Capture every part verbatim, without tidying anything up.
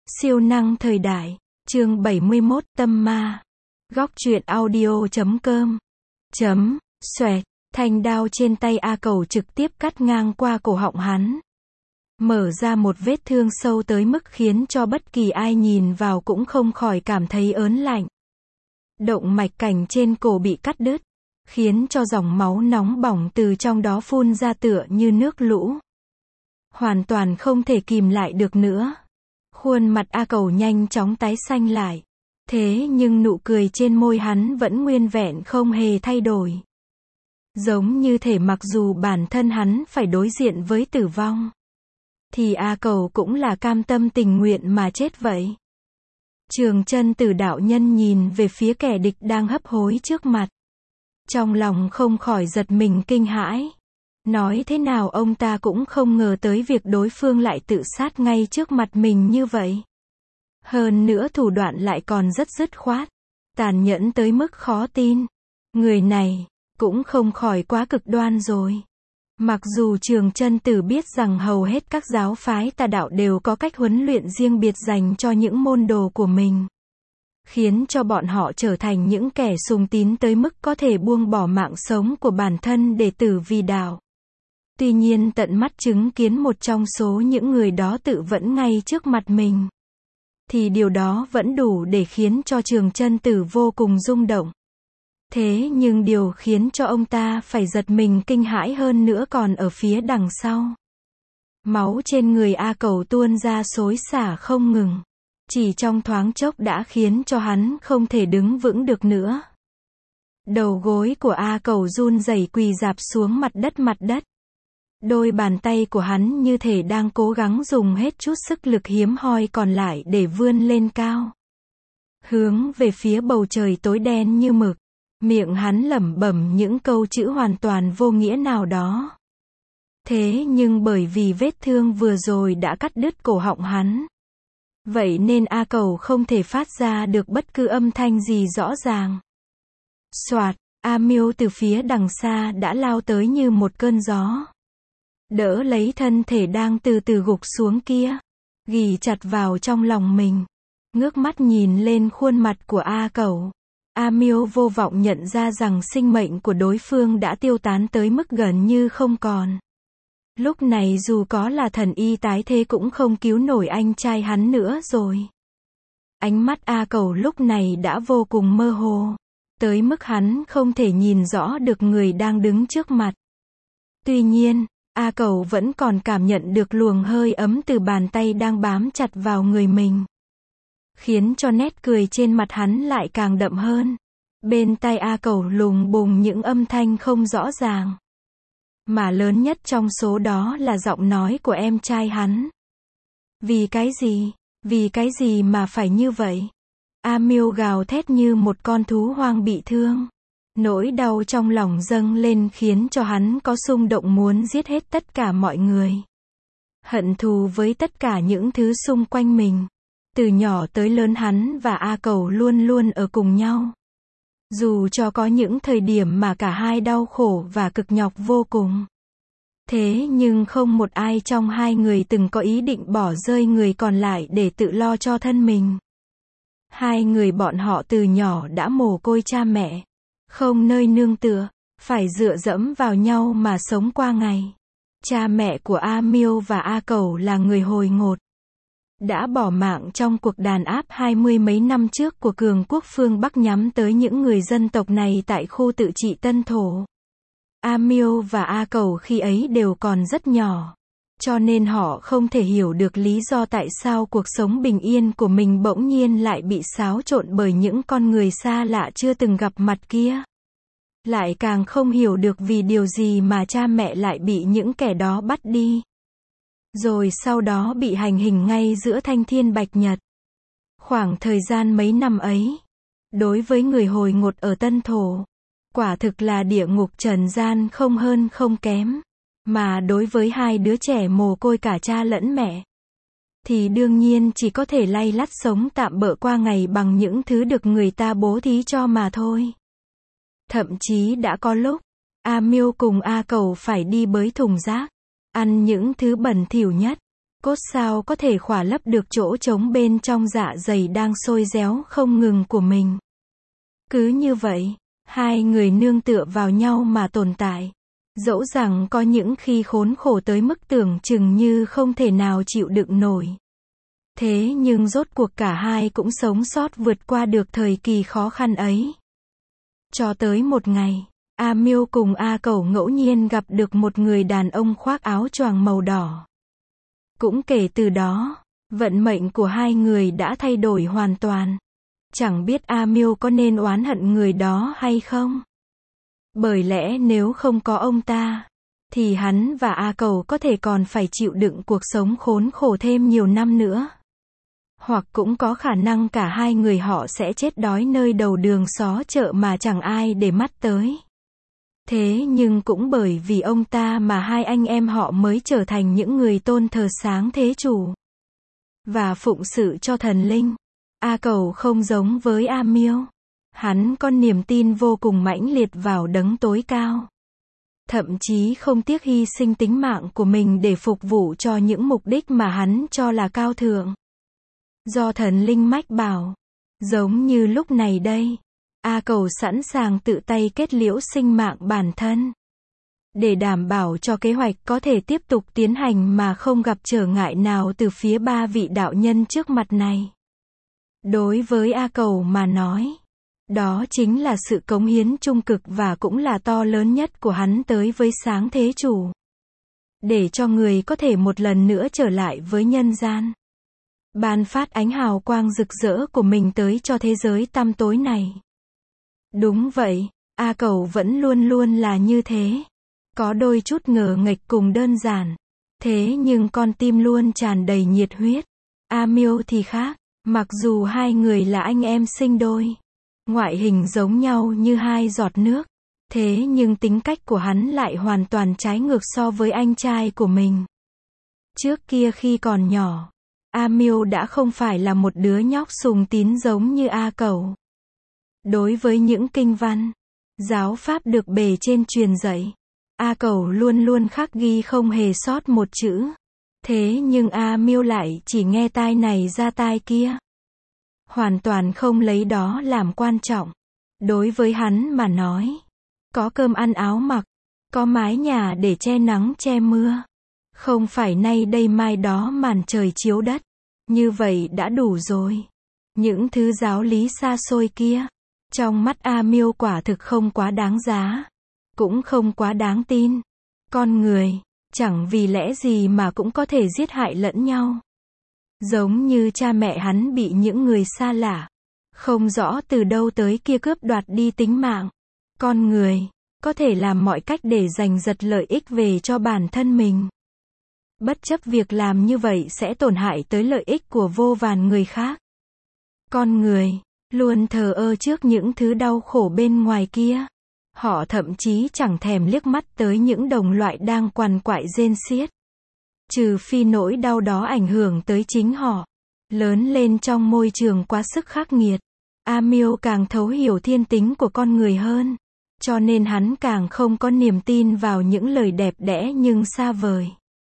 Siêu năng thời đại. Chương bảy mươi mốt, tâm ma. Góc truyện audio chấm com. Chấm, xoẹt, thanh đao trên tay A Cẩu trực tiếp cắt ngang qua cổ họng hắn. Mở ra một vết thương sâu tới mức khiến cho bất kỳ ai nhìn vào cũng không khỏi cảm thấy ớn lạnh. Động mạch cảnh trên cổ bị cắt đứt, khiến cho dòng máu nóng bỏng từ trong đó phun ra tựa như nước lũ. Hoàn toàn không thể kìm lại được nữa. Khuôn mặt A Cẩu nhanh chóng tái xanh lại. Thế nhưng nụ cười trên môi hắn vẫn nguyên vẹn không hề thay đổi. Giống như thể mặc dù bản thân hắn phải đối diện với tử vong, thì A Cẩu cũng là cam tâm tình nguyện mà chết vậy. Trường Chân Tử đạo nhân nhìn về phía kẻ địch đang hấp hối trước mặt. Trong lòng không khỏi giật mình kinh hãi. Nói thế nào ông ta cũng không ngờ tới việc đối phương lại tự sát ngay trước mặt mình như vậy. Hơn nữa thủ đoạn lại còn rất dứt khoát, tàn nhẫn tới mức khó tin. Người này cũng không khỏi quá cực đoan rồi. Mặc dù Trường Chân Tử biết rằng hầu hết các giáo phái tà đạo đều có cách huấn luyện riêng biệt dành cho những môn đồ của mình, khiến cho bọn họ trở thành những kẻ sùng tín tới mức có thể buông bỏ mạng sống của bản thân để tử vì đạo. Tuy nhiên tận mắt chứng kiến một trong số những người đó tự vẫn ngay trước mặt mình, thì điều đó vẫn đủ để khiến cho Trường Chân Tử vô cùng rung động. Thế nhưng điều khiến cho ông ta phải giật mình kinh hãi hơn nữa còn ở phía đằng sau. Máu trên người A Cẩu tuôn ra xối xả không ngừng. Chỉ trong thoáng chốc đã khiến cho hắn không thể đứng vững được nữa. Đầu gối của A Cẩu run rẩy quỳ rạp xuống mặt đất mặt đất. Đôi bàn tay của hắn như thể đang cố gắng dùng hết chút sức lực hiếm hoi còn lại để vươn lên cao, hướng về phía bầu trời tối đen như mực. Miệng hắn lẩm bẩm những câu chữ hoàn toàn vô nghĩa nào đó. Thế nhưng bởi vì vết thương vừa rồi đã cắt đứt cổ họng hắn, vậy nên A Cẩu không thể phát ra được bất cứ âm thanh gì rõ ràng. Soạt, A Miêu từ phía đằng xa đã lao tới như một cơn gió, đỡ lấy thân thể đang từ từ gục xuống kia, ghì chặt vào trong lòng mình, ngước mắt nhìn lên khuôn mặt của A Cẩu. A Miêu vô vọng nhận ra rằng sinh mệnh của đối phương đã tiêu tán tới mức gần như không còn. Lúc này dù có là thần y tái thế cũng không cứu nổi anh trai hắn nữa rồi. Ánh mắt A Cẩu lúc này đã vô cùng mơ hồ, tới mức hắn không thể nhìn rõ được người đang đứng trước mặt. Tuy nhiên, A Cẩu vẫn còn cảm nhận được luồng hơi ấm từ bàn tay đang bám chặt vào người mình, khiến cho nét cười trên mặt hắn lại càng đậm hơn. Bên tai A Cẩu lùng bùng những âm thanh không rõ ràng, mà lớn nhất trong số đó là giọng nói của em trai hắn. Vì cái gì? Vì cái gì mà phải như vậy? A Miêu gào thét như một con thú hoang bị thương. Nỗi đau trong lòng dâng lên khiến cho hắn có xung động muốn giết hết tất cả mọi người. Hận thù với tất cả những thứ xung quanh mình. Từ nhỏ tới lớn hắn và A Cẩu luôn luôn ở cùng nhau. Dù cho có những thời điểm mà cả hai đau khổ và cực nhọc vô cùng. Thế nhưng không một ai trong hai người từng có ý định bỏ rơi người còn lại để tự lo cho thân mình. Hai người bọn họ từ nhỏ đã mồ côi cha mẹ, không nơi nương tựa, phải dựa dẫm vào nhau mà sống qua ngày. Cha mẹ của A Miêu và A Cẩu là người hồi ngột, đã bỏ mạng trong cuộc đàn áp hai mươi mấy năm trước của cường quốc phương Bắc nhắm tới những người dân tộc này tại khu tự trị Tân Thổ. A Miêu và A Cẩu khi ấy đều còn rất nhỏ, cho nên họ không thể hiểu được lý do tại sao cuộc sống bình yên của mình bỗng nhiên lại bị xáo trộn bởi những con người xa lạ chưa từng gặp mặt kia. Lại càng không hiểu được vì điều gì mà cha mẹ lại bị những kẻ đó bắt đi, rồi sau đó bị hành hình ngay giữa thanh thiên bạch nhật. Khoảng thời gian mấy năm ấy, đối với người hồi ngột ở Tân Thổ, quả thực là địa ngục trần gian không hơn không kém. Mà đối với hai đứa trẻ mồ côi cả cha lẫn mẹ, thì đương nhiên chỉ có thể lay lắt sống tạm bợ qua ngày bằng những thứ được người ta bố thí cho mà thôi. Thậm chí đã có lúc, A Miêu cùng A Cẩu phải đi bới thùng rác, ăn những thứ bẩn thỉu nhất, Cốt sao có thể khỏa lấp được chỗ trống bên trong dạ dày đang sôi réo không ngừng của mình. Cứ như vậy, hai người nương tựa vào nhau mà tồn tại. Dẫu rằng có những khi khốn khổ tới mức tưởng chừng như không thể nào chịu đựng nổi. Thế nhưng rốt cuộc cả hai cũng sống sót vượt qua được thời kỳ khó khăn ấy. Cho tới một ngày, A Miêu cùng A Cẩu ngẫu nhiên gặp được một người đàn ông khoác áo choàng màu đỏ. Cũng kể từ đó, vận mệnh của hai người đã thay đổi hoàn toàn. Chẳng biết A Miêu có nên oán hận người đó hay không? Bởi lẽ nếu không có ông ta, thì hắn và A Cẩu có thể còn phải chịu đựng cuộc sống khốn khổ thêm nhiều năm nữa. Hoặc cũng có khả năng cả hai người họ sẽ chết đói nơi đầu đường xó chợ mà chẳng ai để mắt tới. Thế nhưng cũng bởi vì ông ta mà hai anh em họ mới trở thành những người tôn thờ sáng thế chủ và phụng sự cho thần linh. A Cẩu không giống với A Miêu. Hắn có niềm tin vô cùng mãnh liệt vào đấng tối cao. Thậm chí không tiếc hy sinh tính mạng của mình để phục vụ cho những mục đích mà hắn cho là cao thượng. Do thần linh mách bảo. Giống như lúc này đây, A Cẩu sẵn sàng tự tay kết liễu sinh mạng bản thân. Để đảm bảo cho kế hoạch có thể tiếp tục tiến hành mà không gặp trở ngại nào từ phía ba vị đạo nhân trước mặt này. Đối với A Cẩu mà nói, đó chính là sự cống hiến trung cực và cũng là to lớn nhất của hắn tới với sáng thế chủ. Để cho người có thể một lần nữa trở lại với nhân gian. Ban phát ánh hào quang rực rỡ của mình tới cho thế giới tăm tối này. Đúng vậy, A Cẩu vẫn luôn luôn là như thế. Có đôi chút ngờ nghệch cùng đơn giản. Thế nhưng con tim luôn tràn đầy nhiệt huyết. A Miêu thì khác. Mặc dù hai người là anh em sinh đôi, ngoại hình giống nhau như hai giọt nước, thế nhưng tính cách của hắn lại hoàn toàn trái ngược so với anh trai của mình. Trước kia khi còn nhỏ, A Miêu đã không phải là một đứa nhóc sùng tín giống như A Cẩu. Đối với những kinh văn, giáo pháp được bề trên truyền dạy, A Cẩu luôn luôn khắc ghi không hề sót một chữ. Thế nhưng A Miêu lại chỉ nghe tai này ra tai kia. Hoàn toàn không lấy đó làm quan trọng. Đối với hắn mà nói, có cơm ăn áo mặc, có mái nhà để che nắng che mưa. Không phải nay đây mai đó màn trời chiếu đất. Như vậy đã đủ rồi. Những thứ giáo lý xa xôi kia, trong mắt A Miêu quả thực không quá đáng giá. Cũng không quá đáng tin. Con người, chẳng vì lẽ gì mà cũng có thể giết hại lẫn nhau. Giống như cha mẹ hắn bị những người xa lạ, không rõ từ đâu tới kia cướp đoạt đi tính mạng. Con người, có thể làm mọi cách để giành giật lợi ích về cho bản thân mình. Bất chấp việc làm như vậy sẽ tổn hại tới lợi ích của vô vàn người khác. Con người, luôn thờ ơ trước những thứ đau khổ bên ngoài kia. Họ thậm chí chẳng thèm liếc mắt tới những đồng loại đang quằn quại rên xiết. Trừ phi nỗi đau đó ảnh hưởng tới chính họ. Lớn lên trong môi trường quá sức khắc nghiệt, A Miêu càng thấu hiểu thiên tính của con người hơn. Cho nên hắn càng không có niềm tin vào những lời đẹp đẽ nhưng xa vời.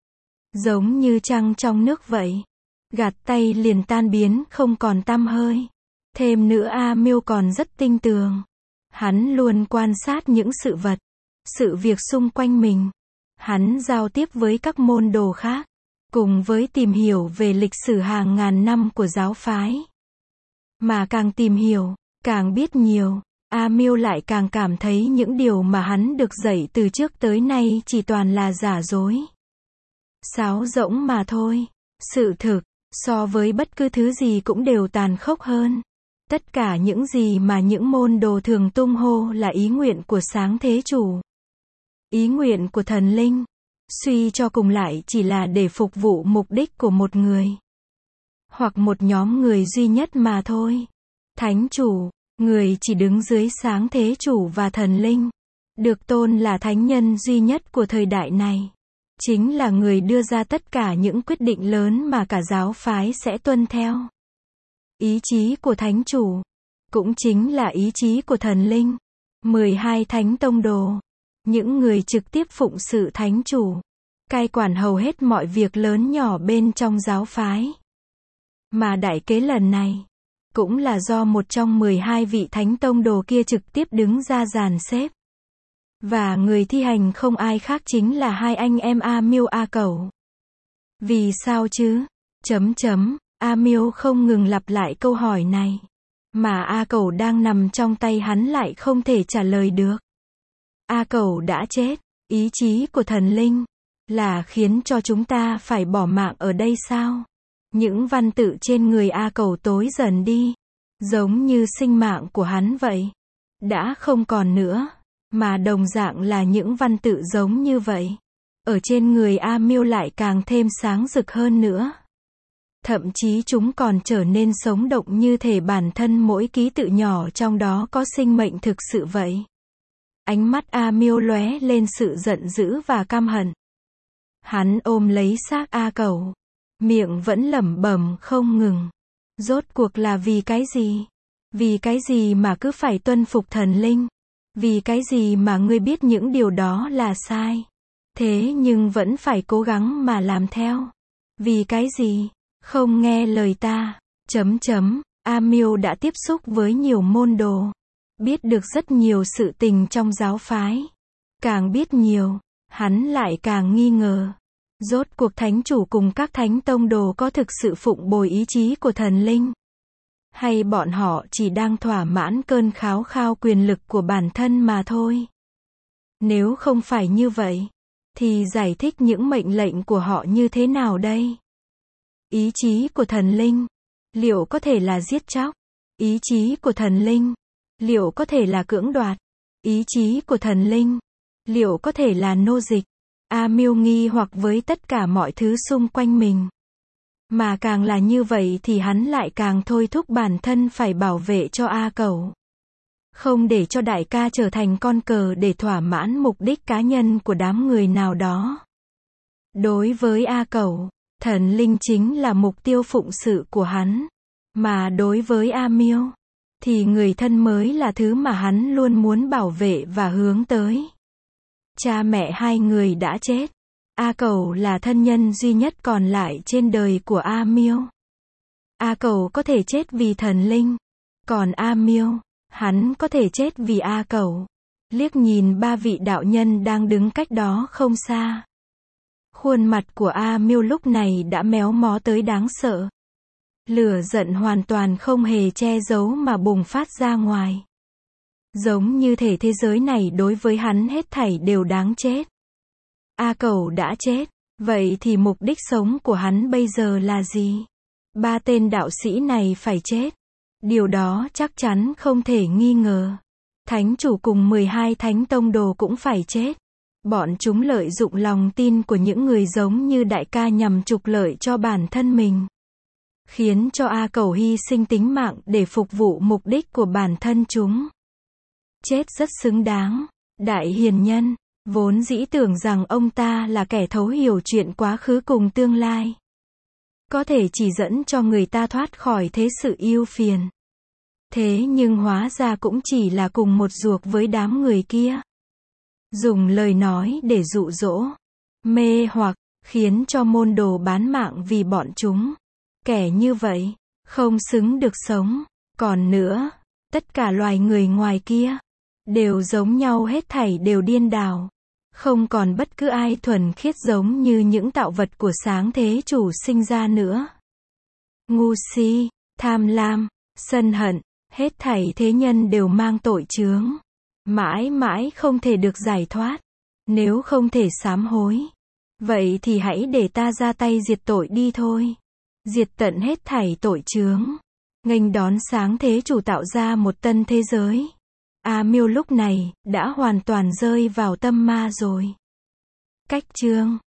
Giống như trăng trong nước vậy. Gạt tay liền tan biến không còn tăm hơi. Thêm nữa A Miêu còn rất tinh tường. Hắn luôn quan sát những sự vật, sự việc xung quanh mình. Hắn giao tiếp với các môn đồ khác, cùng với tìm hiểu về lịch sử hàng ngàn năm của giáo phái. Mà càng tìm hiểu, càng biết nhiều, A Miêu lại càng cảm thấy những điều mà hắn được dạy từ trước tới nay chỉ toàn là giả dối. Sáo rỗng mà thôi. Sự thực, so với bất cứ thứ gì cũng đều tàn khốc hơn. Tất cả những gì mà những môn đồ thường tung hô là ý nguyện của sáng thế chủ. Ý nguyện của thần linh. Suy cho cùng lại chỉ là để phục vụ mục đích của một người. Hoặc một nhóm người duy nhất mà thôi. Thánh chủ, người chỉ đứng dưới sáng thế chủ và thần linh. Được tôn là thánh nhân duy nhất của thời đại này. Chính là người đưa ra tất cả những quyết định lớn mà cả giáo phái sẽ tuân theo. Ý chí của thánh chủ, cũng chính là ý chí của thần linh. mười hai thánh tông đồ, những người trực tiếp phụng sự thánh chủ, cai quản hầu hết mọi việc lớn nhỏ bên trong giáo phái. Mà đại kế lần này, cũng là do một trong mười hai vị thánh tông đồ kia trực tiếp đứng ra dàn xếp. Và người thi hành không ai khác chính là hai anh em A Miêu A Cẩu. Vì sao chứ? Chấm chấm, A Miêu không ngừng lặp lại câu hỏi này. Mà A Cẩu đang nằm trong tay hắn lại không thể trả lời được. A Cẩu đã chết, ý chí của thần linh, là khiến cho chúng ta phải bỏ mạng ở đây sao? Những văn tự trên người A Cẩu tối dần đi, giống như sinh mạng của hắn vậy. Đã không còn nữa, mà đồng dạng là những văn tự giống như vậy. Ở trên người A Miêu lại càng thêm sáng rực hơn nữa. Thậm chí chúng còn trở nên sống động như thể bản thân mỗi ký tự nhỏ trong đó có sinh mệnh thực sự vậy. Ánh mắt A Miêu lóe lên sự giận dữ và căm hận. Hắn ôm lấy xác A Cẩu, miệng vẫn lẩm bẩm không ngừng. Rốt cuộc là vì cái gì? Vì cái gì mà cứ phải tuân phục thần linh? Vì cái gì mà ngươi biết những điều đó là sai? Thế nhưng vẫn phải cố gắng mà làm theo. Vì cái gì? Không nghe lời ta. Chấm chấm, A Miêu đã tiếp xúc với nhiều môn đồ. Biết được rất nhiều sự tình trong giáo phái. Càng biết nhiều, hắn lại càng nghi ngờ. Rốt cuộc thánh chủ cùng các thánh tông đồ có thực sự phụng bồi ý chí của thần linh? Hay bọn họ chỉ đang thỏa mãn cơn khao khao quyền lực của bản thân mà thôi? Nếu không phải như vậy, thì giải thích những mệnh lệnh của họ như thế nào đây? Ý chí của thần linh, liệu có thể là giết chóc? Ý chí của thần linh, liệu có thể là cưỡng đoạt? Ý chí của thần linh, liệu có thể là nô dịch? A Miêu nghi hoặc với tất cả mọi thứ xung quanh mình. Mà càng là như vậy thì hắn lại càng thôi thúc bản thân phải bảo vệ cho A Cẩu. Không để cho đại ca trở thành con cờ để thỏa mãn mục đích cá nhân của đám người nào đó. Đối với A Cẩu, thần linh chính là mục tiêu phụng sự của hắn. Mà đối với A Miêu, thì người thân mới là thứ mà hắn luôn muốn bảo vệ và hướng tới. Cha mẹ hai người đã chết. A Cẩu là thân nhân duy nhất còn lại trên đời của A Miêu. A Cẩu có thể chết vì thần linh. Còn A Miêu, hắn có thể chết vì A Cẩu. Liếc nhìn ba vị đạo nhân đang đứng cách đó không xa. Khuôn mặt của A Miêu lúc này đã méo mó tới đáng sợ. Lửa giận hoàn toàn không hề che giấu mà bùng phát ra ngoài. Giống như thể thế giới này đối với hắn hết thảy đều đáng chết. A Cẩu đã chết, vậy thì mục đích sống của hắn bây giờ là gì? Ba tên đạo sĩ này phải chết. Điều đó chắc chắn không thể nghi ngờ. Thánh chủ cùng mười hai thánh tông đồ cũng phải chết. Bọn chúng lợi dụng lòng tin của những người giống như đại ca nhằm trục lợi cho bản thân mình. Khiến cho A Cẩu hy sinh tính mạng để phục vụ mục đích của bản thân chúng. Chết rất xứng đáng. Đại hiền nhân, vốn dĩ tưởng rằng ông ta là kẻ thấu hiểu chuyện quá khứ cùng tương lai. Có thể chỉ dẫn cho người ta thoát khỏi thế sự ưu phiền. Thế nhưng hóa ra cũng chỉ là cùng một ruột với đám người kia. Dùng lời nói để dụ dỗ, mê hoặc, khiến cho môn đồ bán mạng vì bọn chúng. Kẻ như vậy, không xứng được sống. Còn nữa, tất cả loài người ngoài kia, đều giống nhau, hết thảy đều điên đảo. Không còn bất cứ ai thuần khiết giống như những tạo vật của sáng thế chủ sinh ra nữa. Ngu si, tham lam, sân hận, hết thảy thế nhân đều mang tội chướng. Mãi mãi không thể được giải thoát. Nếu không thể sám hối, vậy thì hãy để ta ra tay diệt tội đi thôi. Diệt tận hết thảy tội chướng. Nghênh đón sáng thế chủ tạo ra một tân thế giới. A Miêu lúc này đã hoàn toàn rơi vào tâm ma rồi. Cách chương